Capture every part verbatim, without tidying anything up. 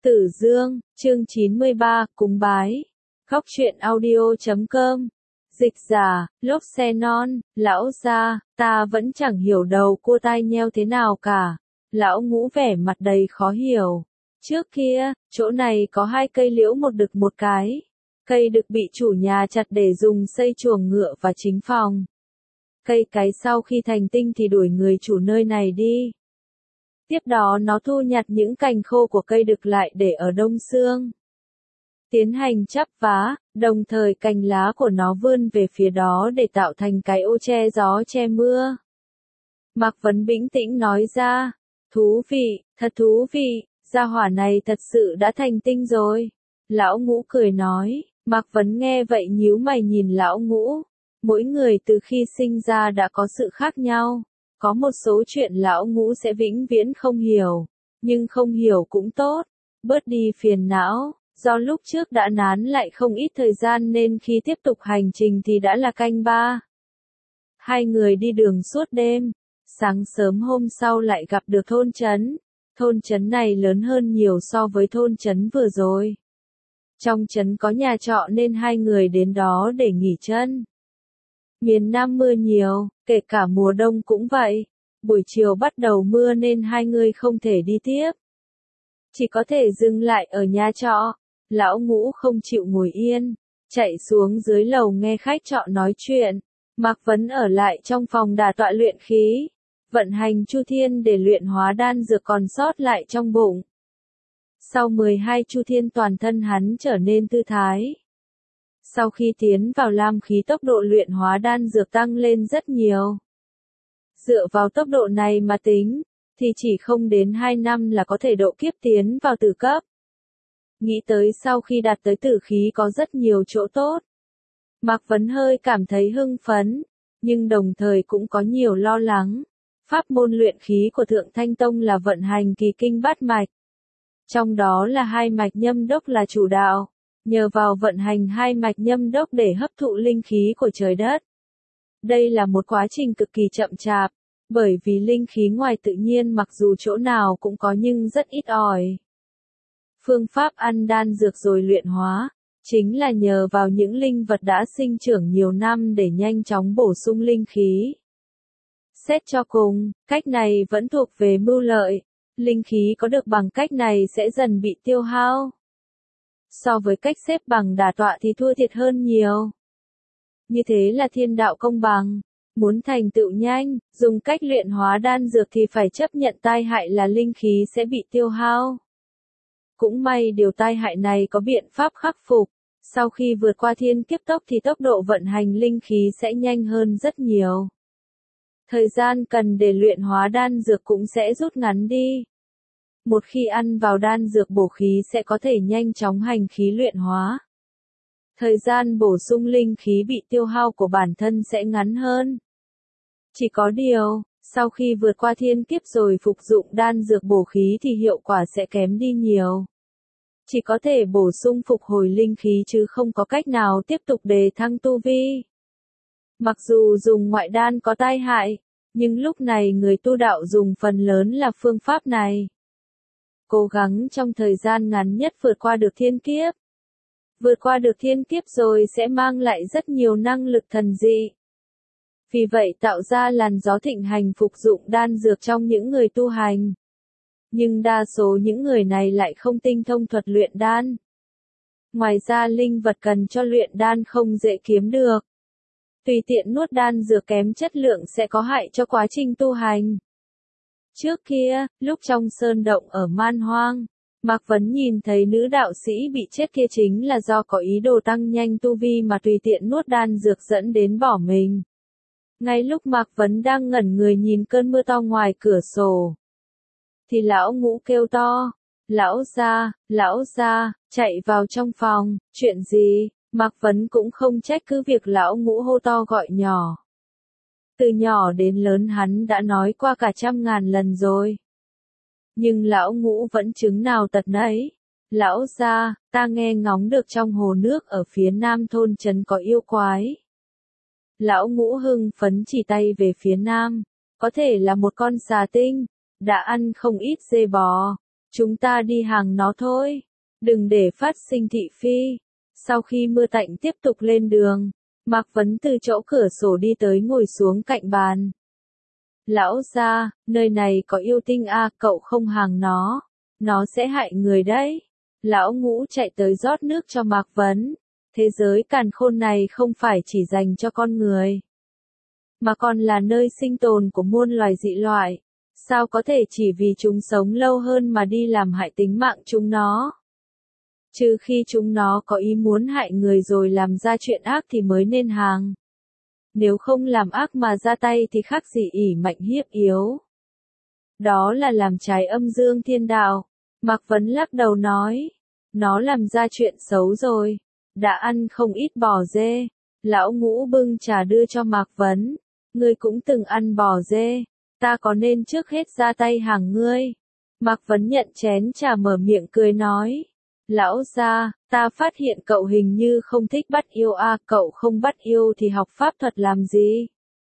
Tử Dương, chương chín mươi ba, cúng bái. Góc truyện audio chấm com. Dịch giả, lốp xe non, lão gia, ta vẫn chẳng hiểu đầu cua tai nheo thế nào cả. Lão Ngũ vẻ mặt đầy khó hiểu. Trước kia, chỗ này có hai cây liễu một đực một cái. Cây đực bị chủ nhà chặt để dùng xây chuồng ngựa và chính phòng. Cây cái sau khi thành tinh thì đuổi người chủ nơi này đi. Tiếp đó nó thu nhặt những cành khô của cây đực lại để ở đông xương. Tiến hành chắp vá, đồng thời cành lá của nó vươn về phía đó để tạo thành cái ô che gió che mưa. Mạc Vấn bĩnh tĩnh nói ra, thú vị, thật thú vị, gia hỏa này thật sự đã thành tinh rồi. Lão Ngũ cười nói, Mạc Vấn nghe vậy nhíu mày nhìn Lão Ngũ. Mỗi người từ khi sinh ra đã có sự khác nhau. Có một số chuyện Lão Ngũ sẽ vĩnh viễn không hiểu, nhưng không hiểu cũng tốt, bớt đi phiền não, do lúc trước đã nán lại không ít thời gian nên khi tiếp tục hành trình thì đã là canh ba. Hai người đi đường suốt đêm, sáng sớm hôm sau lại gặp được thôn trấn. Thôn trấn này lớn hơn nhiều so với thôn trấn vừa rồi. Trong trấn có nhà trọ nên hai người đến đó để nghỉ chân. Miền Nam mưa nhiều, kể cả mùa đông cũng vậy. Buổi chiều bắt đầu mưa nên hai người không thể đi tiếp. Chỉ có thể dừng lại ở nhà trọ. Lão Ngũ không chịu ngồi yên, chạy xuống dưới lầu nghe khách trọ nói chuyện. Mạc Vấn ở lại trong phòng đả tọa luyện khí, vận hành chu thiên để luyện hóa đan dược còn sót lại trong bụng. Sau mười hai chu thiên toàn thân hắn trở nên thư thái. Sau khi tiến vào lam khí tốc độ luyện hóa đan dược tăng lên rất nhiều. Dựa vào tốc độ này mà tính, thì chỉ không đến hai năm là có thể độ kiếp tiến vào tử cấp. Nghĩ tới sau khi đạt tới tử khí có rất nhiều chỗ tốt. Mạc Vấn hơi cảm thấy hưng phấn, nhưng đồng thời cũng có nhiều lo lắng. Pháp môn luyện khí của Thượng Thanh Tông là vận hành kỳ kinh bát mạch. Trong đó là hai mạch nhâm đốc là chủ đạo. Nhờ vào vận hành hai mạch nhâm đốc để hấp thụ linh khí của trời đất. Đây là một quá trình cực kỳ chậm chạp, bởi vì linh khí ngoài tự nhiên mặc dù chỗ nào cũng có nhưng rất ít ỏi. Phương pháp ăn đan dược rồi luyện hóa, chính là nhờ vào những linh vật đã sinh trưởng nhiều năm để nhanh chóng bổ sung linh khí. Xét cho cùng, cách này vẫn thuộc về mưu lợi, linh khí có được bằng cách này sẽ dần bị tiêu hao. So với cách xếp bằng đả tọa thì thua thiệt hơn nhiều. Như thế là thiên đạo công bằng. Muốn thành tựu nhanh, dùng cách luyện hóa đan dược thì phải chấp nhận tai hại là linh khí sẽ bị tiêu hao. Cũng may điều tai hại này có biện pháp khắc phục. Sau khi vượt qua thiên kiếp tốc thì tốc độ vận hành linh khí sẽ nhanh hơn rất nhiều. Thời gian cần để luyện hóa đan dược cũng sẽ rút ngắn đi. Một khi ăn vào đan dược bổ khí sẽ có thể nhanh chóng hành khí luyện hóa. Thời gian bổ sung linh khí bị tiêu hao của bản thân sẽ ngắn hơn. Chỉ có điều, sau khi vượt qua thiên kiếp rồi phục dụng đan dược bổ khí thì hiệu quả sẽ kém đi nhiều. Chỉ có thể bổ sung phục hồi linh khí chứ không có cách nào tiếp tục đề thăng tu vi. Mặc dù dùng ngoại đan có tai hại, nhưng lúc này người tu đạo dùng phần lớn là phương pháp này. Cố gắng trong thời gian ngắn nhất vượt qua được thiên kiếp. Vượt qua được thiên kiếp rồi sẽ mang lại rất nhiều năng lực thần dị. Vì vậy tạo ra làn gió thịnh hành phục dụng đan dược trong những người tu hành. Nhưng đa số những người này lại không tinh thông thuật luyện đan. Ngoài ra linh vật cần cho luyện đan không dễ kiếm được. Tùy tiện nuốt đan dược kém chất lượng sẽ có hại cho quá trình tu hành. Trước kia, lúc trong sơn động ở Man Hoang, Mạc Vấn nhìn thấy nữ đạo sĩ bị chết kia chính là do có ý đồ tăng nhanh tu vi mà tùy tiện nuốt đan dược dẫn đến bỏ mình. Ngay lúc Mạc Vấn đang ngẩn người nhìn cơn mưa to ngoài cửa sổ, thì Lão Ngũ kêu to, lão gia, lão gia, chạy vào trong phòng, chuyện gì? Mạc Vấn cũng không trách cứ việc Lão Ngũ hô to gọi nhỏ. Từ nhỏ đến lớn hắn đã nói qua cả trăm ngàn lần rồi. Nhưng Lão Ngũ vẫn chứng nào tật nấy. Lão gia, ta nghe ngóng được trong hồ nước ở phía nam thôn trấn có yêu quái. Lão Ngũ hưng phấn chỉ tay về phía nam. Có thể là một con xà tinh, đã ăn không ít dê bò. Chúng ta đi hàng nó thôi. Đừng để phát sinh thị phi. Sau khi mưa tạnh tiếp tục lên đường, Mạc Vấn từ chỗ cửa sổ đi tới ngồi xuống cạnh bàn. Lão gia, nơi này có yêu tinh a, cậu không hàng nó. Nó sẽ hại người đấy. Lão Ngũ chạy tới rót nước cho Mạc Vấn. Thế giới càn khôn này không phải chỉ dành cho con người, mà còn là nơi sinh tồn của muôn loài dị loại. Sao có thể chỉ vì chúng sống lâu hơn mà đi làm hại tính mạng chúng nó? Trừ khi chúng nó có ý muốn hại người rồi làm ra chuyện ác thì mới nên hàng. Nếu không làm ác mà ra tay thì khác gì ỷ mạnh hiếp yếu. Đó là làm trái âm dương thiên đạo. Mạc Vấn lắc đầu nói. Nó làm ra chuyện xấu rồi. Đã ăn không ít bò dê. Lão Ngũ bưng trà đưa cho Mạc Vấn. Ngươi cũng từng ăn bò dê. Ta có nên trước hết ra tay hàng ngươi? Mạc Vấn nhận chén trà mở miệng cười nói. Lão gia, ta phát hiện cậu hình như không thích bắt yêu a, à, cậu không bắt yêu thì học pháp thuật làm gì?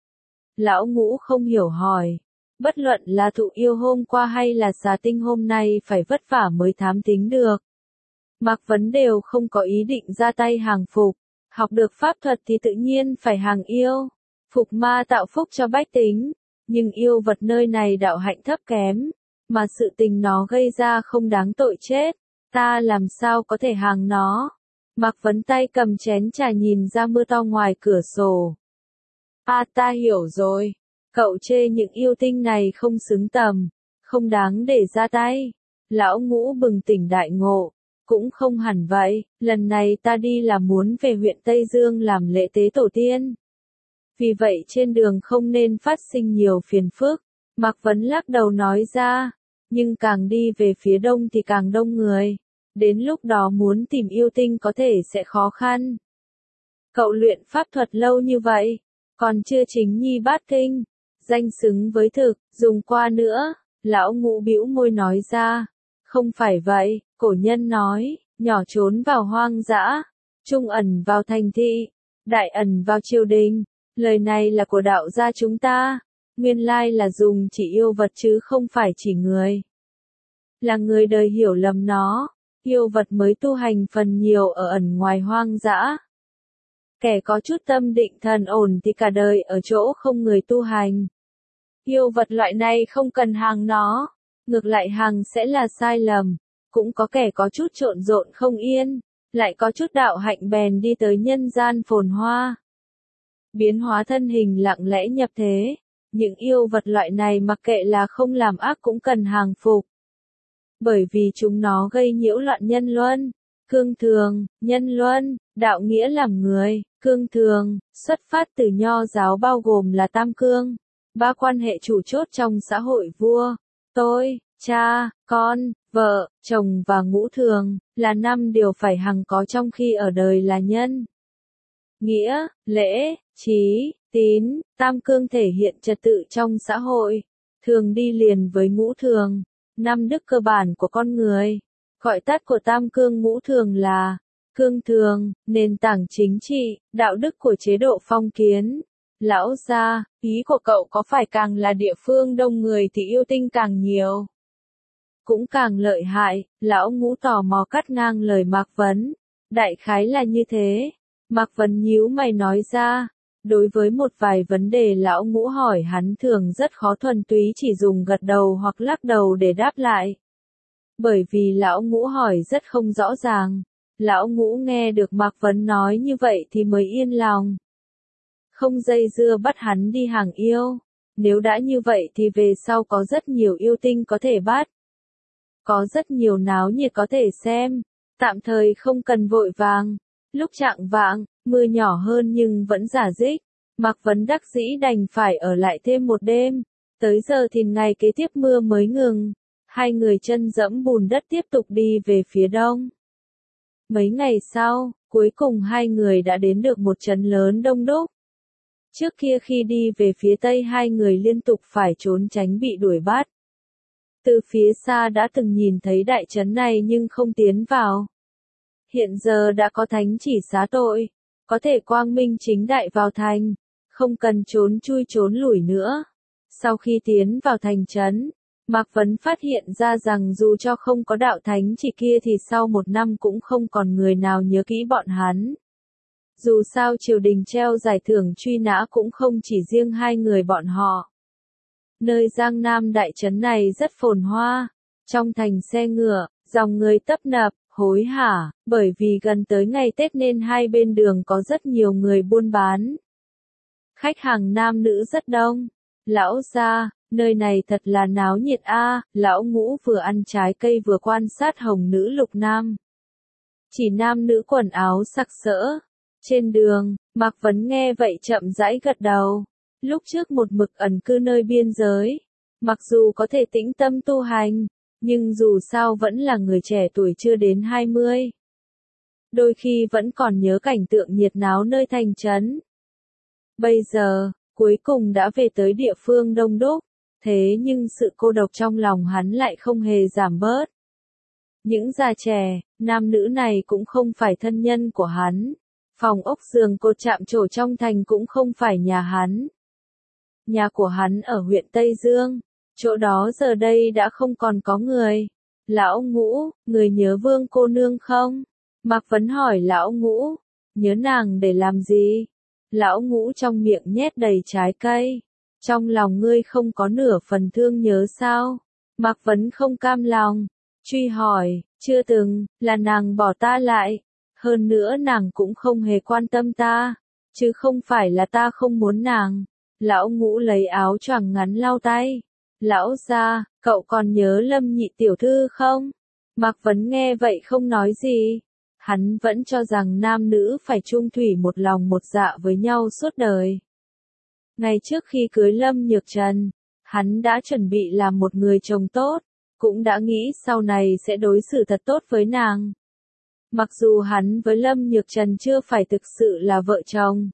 Lão Ngũ không hiểu hỏi. Bất luận là thụ yêu hôm qua hay là xà tinh hôm nay phải vất vả mới thám tính được. Mạc Vấn đều không có ý định ra tay hàng phục. Học được pháp thuật thì tự nhiên phải hàng yêu. Phục ma tạo phúc cho bách tính. Nhưng yêu vật nơi này đạo hạnh thấp kém. Mà sự tình nó gây ra không đáng tội chết. Ta làm sao có thể hàng nó? Mạc Vấn tay cầm chén trà nhìn ra mưa to ngoài cửa sổ. À ta hiểu rồi. Cậu chê những yêu tinh này không xứng tầm. Không đáng để ra tay. Lão Ngũ bừng tỉnh đại ngộ. Cũng không hẳn vậy. Lần này ta đi là muốn về huyện Tây Dương làm lễ tế tổ tiên. Vì vậy trên đường không nên phát sinh nhiều phiền phức. Mạc Vấn lắc đầu nói ra. Nhưng càng đi về phía đông thì càng đông người. Đến lúc đó muốn tìm yêu tinh có thể sẽ khó khăn. Cậu luyện pháp thuật lâu như vậy, còn chưa chính nhi bát kinh, danh xứng với thực, dùng qua nữa. Lão Ngũ bĩu môi nói ra. Không phải vậy, cổ nhân nói, nhỏ trốn vào hoang dã, trung ẩn vào thành thị, đại ẩn vào triều đình. Lời này là của đạo gia chúng ta. Nguyên lai là dùng chỉ yêu vật chứ không phải chỉ người. Là người đời hiểu lầm nó. Yêu vật mới tu hành phần nhiều ở ẩn ngoài hoang dã. Kẻ có chút tâm định thần ổn thì cả đời ở chỗ không người tu hành. Yêu vật loại này không cần hàng nó. Ngược lại hàng sẽ là sai lầm. Cũng có kẻ có chút trộn rộn không yên. Lại có chút đạo hạnh bèn đi tới nhân gian phồn hoa. Biến hóa thân hình lặng lẽ nhập thế. Những yêu vật loại này mặc kệ là không làm ác cũng cần hàng phục. Bởi vì chúng nó gây nhiễu loạn nhân luân. Cương thường, nhân luân, đạo nghĩa làm người, cương thường, xuất phát từ nho giáo bao gồm là tam cương. Ba quan hệ chủ chốt trong xã hội vua, tôi, cha, con, vợ, chồng và ngũ thường, là năm điều phải hằng có trong khi ở đời là nhân. Nghĩa, lễ, trí, tín, tam cương thể hiện trật tự trong xã hội, thường đi liền với ngũ thường. Năm đức cơ bản của con người, gọi tắt của tam cương ngũ thường là cương thường, nền tảng chính trị, đạo đức của chế độ phong kiến. Lão gia, ý của cậu có phải càng là địa phương đông người thì yêu tinh càng nhiều? Cũng càng lợi hại, lão Ngũ tò mò cắt ngang lời Mạc Vấn. Đại khái là như thế. Mạc Vấn nhíu mày nói ra. Đối với một vài vấn đề lão Ngũ hỏi hắn thường rất khó thuần túy chỉ dùng gật đầu hoặc lắc đầu để đáp lại. Bởi vì lão Ngũ hỏi rất không rõ ràng. Lão Ngũ nghe được Mạc Vấn nói như vậy thì mới yên lòng. Không dây dưa bắt hắn đi hàng yêu. Nếu đã như vậy thì về sau có rất nhiều yêu tinh có thể bắt. Có rất nhiều náo nhiệt có thể xem. Tạm thời không cần vội vàng. Lúc chạng vạng, mưa nhỏ hơn nhưng vẫn rả rích. Mạc Vấn đắc dĩ đành phải ở lại thêm một đêm. Tới giờ thì ngày kế tiếp mưa mới ngừng. Hai người chân dẫm bùn đất tiếp tục đi về phía đông. Mấy ngày sau, cuối cùng hai người đã đến được một trấn lớn đông đúc. Trước kia khi đi về phía tây hai người liên tục phải trốn tránh bị đuổi bắt. Từ phía xa đã từng nhìn thấy đại trấn này nhưng không tiến vào. Hiện giờ đã có thánh chỉ xá tội, có thể quang minh chính đại vào thành, không cần trốn chui trốn lủi nữa. Sau khi tiến vào thành trấn, Mạc Vấn phát hiện ra rằng dù cho không có đạo thánh chỉ kia thì sau một năm cũng không còn người nào nhớ kỹ bọn hắn. Dù sao triều đình treo giải thưởng truy nã cũng không chỉ riêng hai người bọn họ. Nơi Giang Nam đại trấn này rất phồn hoa. Trong thành xe ngựa, dòng người tấp nập, hối hả, bởi vì gần tới ngày Tết nên hai bên đường có rất nhiều người buôn bán. Khách hàng nam nữ rất đông. Lão gia, nơi này thật là náo nhiệt a, lão Ngũ vừa ăn trái cây vừa quan sát hồng nữ lục nam. Chỉ nam nữ quần áo sặc sỡ. Trên đường, Mạc Vấn nghe vậy chậm rãi gật đầu. Lúc trước một mực ẩn cư nơi biên giới, mặc dù có thể tĩnh tâm tu hành, nhưng dù sao vẫn là người trẻ tuổi chưa đến hai mươi. Đôi khi vẫn còn nhớ cảnh tượng nhiệt náo nơi thành trấn. Bây giờ, cuối cùng đã về tới địa phương đông đúc, thế nhưng sự cô độc trong lòng hắn lại không hề giảm bớt. Những già trẻ, nam nữ này cũng không phải thân nhân của hắn. Phòng ốc giường cột chạm trổ trong thành cũng không phải nhà hắn. Nhà của hắn ở huyện Tây Dương, chỗ đó giờ đây đã không còn có người. Lão Ngũ, người nhớ Vương cô nương không? Mạc Vấn hỏi Lão Ngũ, nhớ nàng để làm gì? Lão Ngũ trong miệng nhét đầy trái cây. Trong lòng ngươi không có nửa phần thương nhớ sao? Mạc Vấn không cam lòng, truy hỏi, chưa từng, là nàng bỏ ta lại. Hơn nữa nàng cũng không hề quan tâm ta, chứ không phải là ta không muốn nàng. Lão Ngũ lấy áo choàng ngắn lau tay. Lão gia, cậu còn nhớ Lâm nhị tiểu thư không? Mạc Vấn nghe vậy không nói gì. Hắn vẫn cho rằng nam nữ phải chung thủy một lòng một dạ với nhau suốt đời. Ngày trước khi cưới Lâm Nhược Trần, hắn đã chuẩn bị làm một người chồng tốt, cũng đã nghĩ sau này sẽ đối xử thật tốt với nàng. Mặc dù hắn với Lâm Nhược Trần chưa phải thực sự là vợ chồng,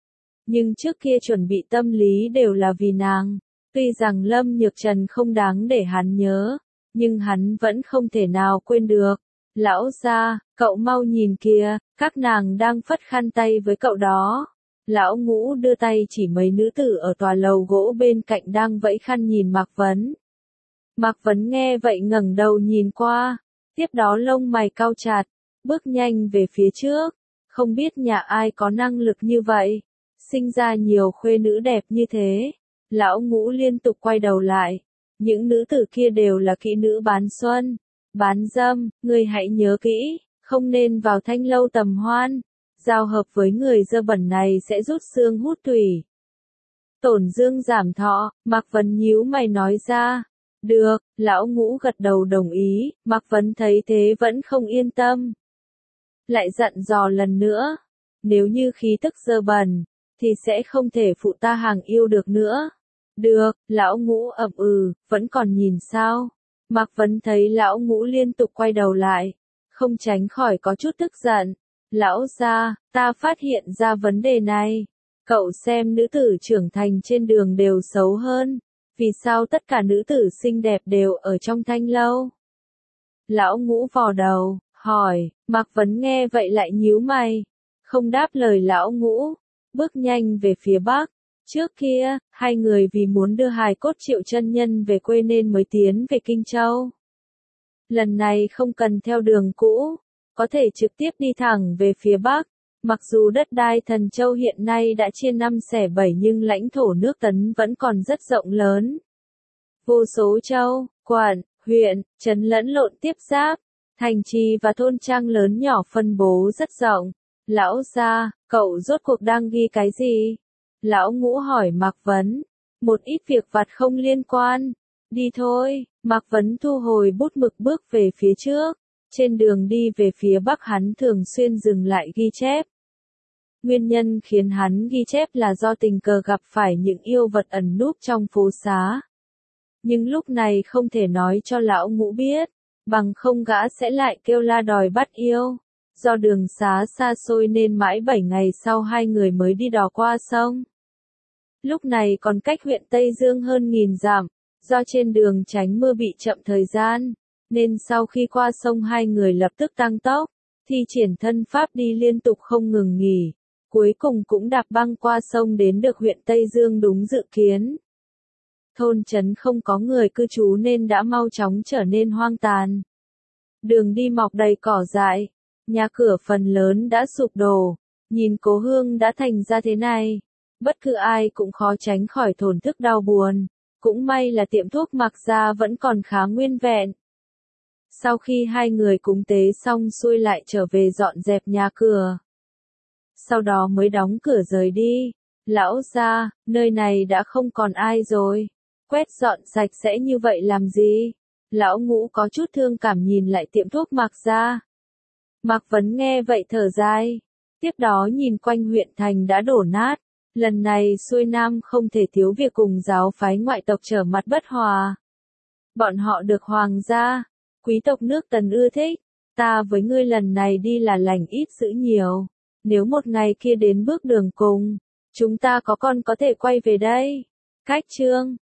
nhưng trước kia chuẩn bị tâm lý đều là vì nàng. Tuy rằng Lâm Nhược Trần không đáng để hắn nhớ, nhưng hắn vẫn không thể nào quên được. Lão gia, cậu mau nhìn kìa, các nàng đang phất khăn tay với cậu đó. Lão Ngũ đưa tay chỉ mấy nữ tử ở tòa lầu gỗ bên cạnh đang vẫy khăn nhìn Mạc Vấn. Mạc Vấn nghe vậy ngẩng đầu nhìn qua, tiếp đó lông mày cau chặt, bước nhanh về phía trước. Không biết nhà ai có năng lực như vậy, sinh ra nhiều khuê nữ đẹp như thế. Lão Ngũ liên tục quay đầu lại. Những nữ tử kia đều là kỹ nữ bán xuân, bán dâm, ngươi hãy nhớ kỹ, không nên vào thanh lâu tầm hoan. Giao hợp với người dơ bẩn này sẽ rút xương hút tủy, tổn dương giảm thọ. Mạc Vấn nhíu mày nói ra. Được, Lão Ngũ gật đầu đồng ý. Mạc Vấn thấy thế vẫn không yên tâm, lại dặn dò lần nữa. Nếu như khí tức dơ bẩn, thì sẽ không thể phụ ta hàng yêu được nữa. Được, Lão Ngũ ậm ừ, vẫn còn nhìn sao? Mạc Vấn thấy Lão Ngũ liên tục quay đầu lại, không tránh khỏi có chút tức giận. Lão gia, ta phát hiện ra vấn đề này. Cậu xem nữ tử trưởng thành trên đường đều xấu hơn. Vì sao tất cả nữ tử xinh đẹp đều ở trong thanh lâu? Lão Ngũ vò đầu, hỏi. Mạc Vấn nghe vậy lại nhíu mày, không đáp lời Lão Ngũ, bước nhanh về phía bắc. Trước kia, hai người vì muốn đưa hài cốt Triệu chân nhân về quê nên mới tiến về Kinh Châu. Lần này không cần theo đường cũ, có thể trực tiếp đi thẳng về phía bắc. Mặc dù đất đai Thần Châu hiện nay đã chia năm xẻ bảy nhưng lãnh thổ nước Tấn vẫn còn rất rộng lớn. Vô số châu, quận, huyện, trấn lẫn lộn tiếp giáp, thành trì và thôn trang lớn nhỏ phân bố rất rộng. Lão gia, cậu rốt cuộc đang ghi cái gì? Lão Ngũ hỏi Mạc Vấn. Một ít việc vặt không liên quan. Đi thôi. Mạc Vấn thu hồi bút mực bước về phía trước. Trên đường đi về phía bắc hắn thường xuyên dừng lại ghi chép. Nguyên nhân khiến hắn ghi chép là do tình cờ gặp phải những yêu vật ẩn núp trong phố xá. Nhưng lúc này không thể nói cho Lão Ngũ biết, bằng không gã sẽ lại kêu la đòi bắt yêu. Do đường xá xa xôi nên mãi bảy ngày sau hai người mới đi đò qua sông. Lúc này còn cách huyện Tây Dương hơn nghìn dặm, do trên đường tránh mưa bị chậm thời gian, nên sau khi qua sông hai người lập tức tăng tốc, thi triển thân pháp đi liên tục không ngừng nghỉ, cuối cùng cũng đạp băng qua sông đến được huyện Tây Dương đúng dự kiến. thôn trấn không có người cư trú nên đã mau chóng trở nên hoang tàn. Đường đi mọc đầy cỏ dại, nhà cửa phần lớn đã sụp đổ, nhìn cố hương đã thành ra thế này. Bất cứ ai cũng khó tránh khỏi thổn thức đau buồn, cũng may là tiệm thuốc Mạc Gia vẫn còn khá nguyên vẹn. Sau khi hai người cúng tế xong xuôi lại trở về dọn dẹp nhà cửa. Sau đó mới đóng cửa rời đi. Lão gia, nơi này đã không còn ai rồi. Quét dọn sạch sẽ như vậy làm gì? Lão Ngũ có chút thương cảm nhìn lại tiệm thuốc Mạc Gia. Mạc Vấn nghe vậy thở dài. Tiếp đó nhìn quanh huyện thành đã đổ nát. Lần này xuôi nam không thể thiếu việc cùng giáo phái ngoại tộc trở mặt bất hòa. Bọn họ được hoàng gia, quý tộc nước Tần ưa thích. Ta với ngươi lần này đi là lành ít dữ nhiều. Nếu một ngày kia đến bước đường cùng, chúng ta có con có thể quay về đây. Cách chương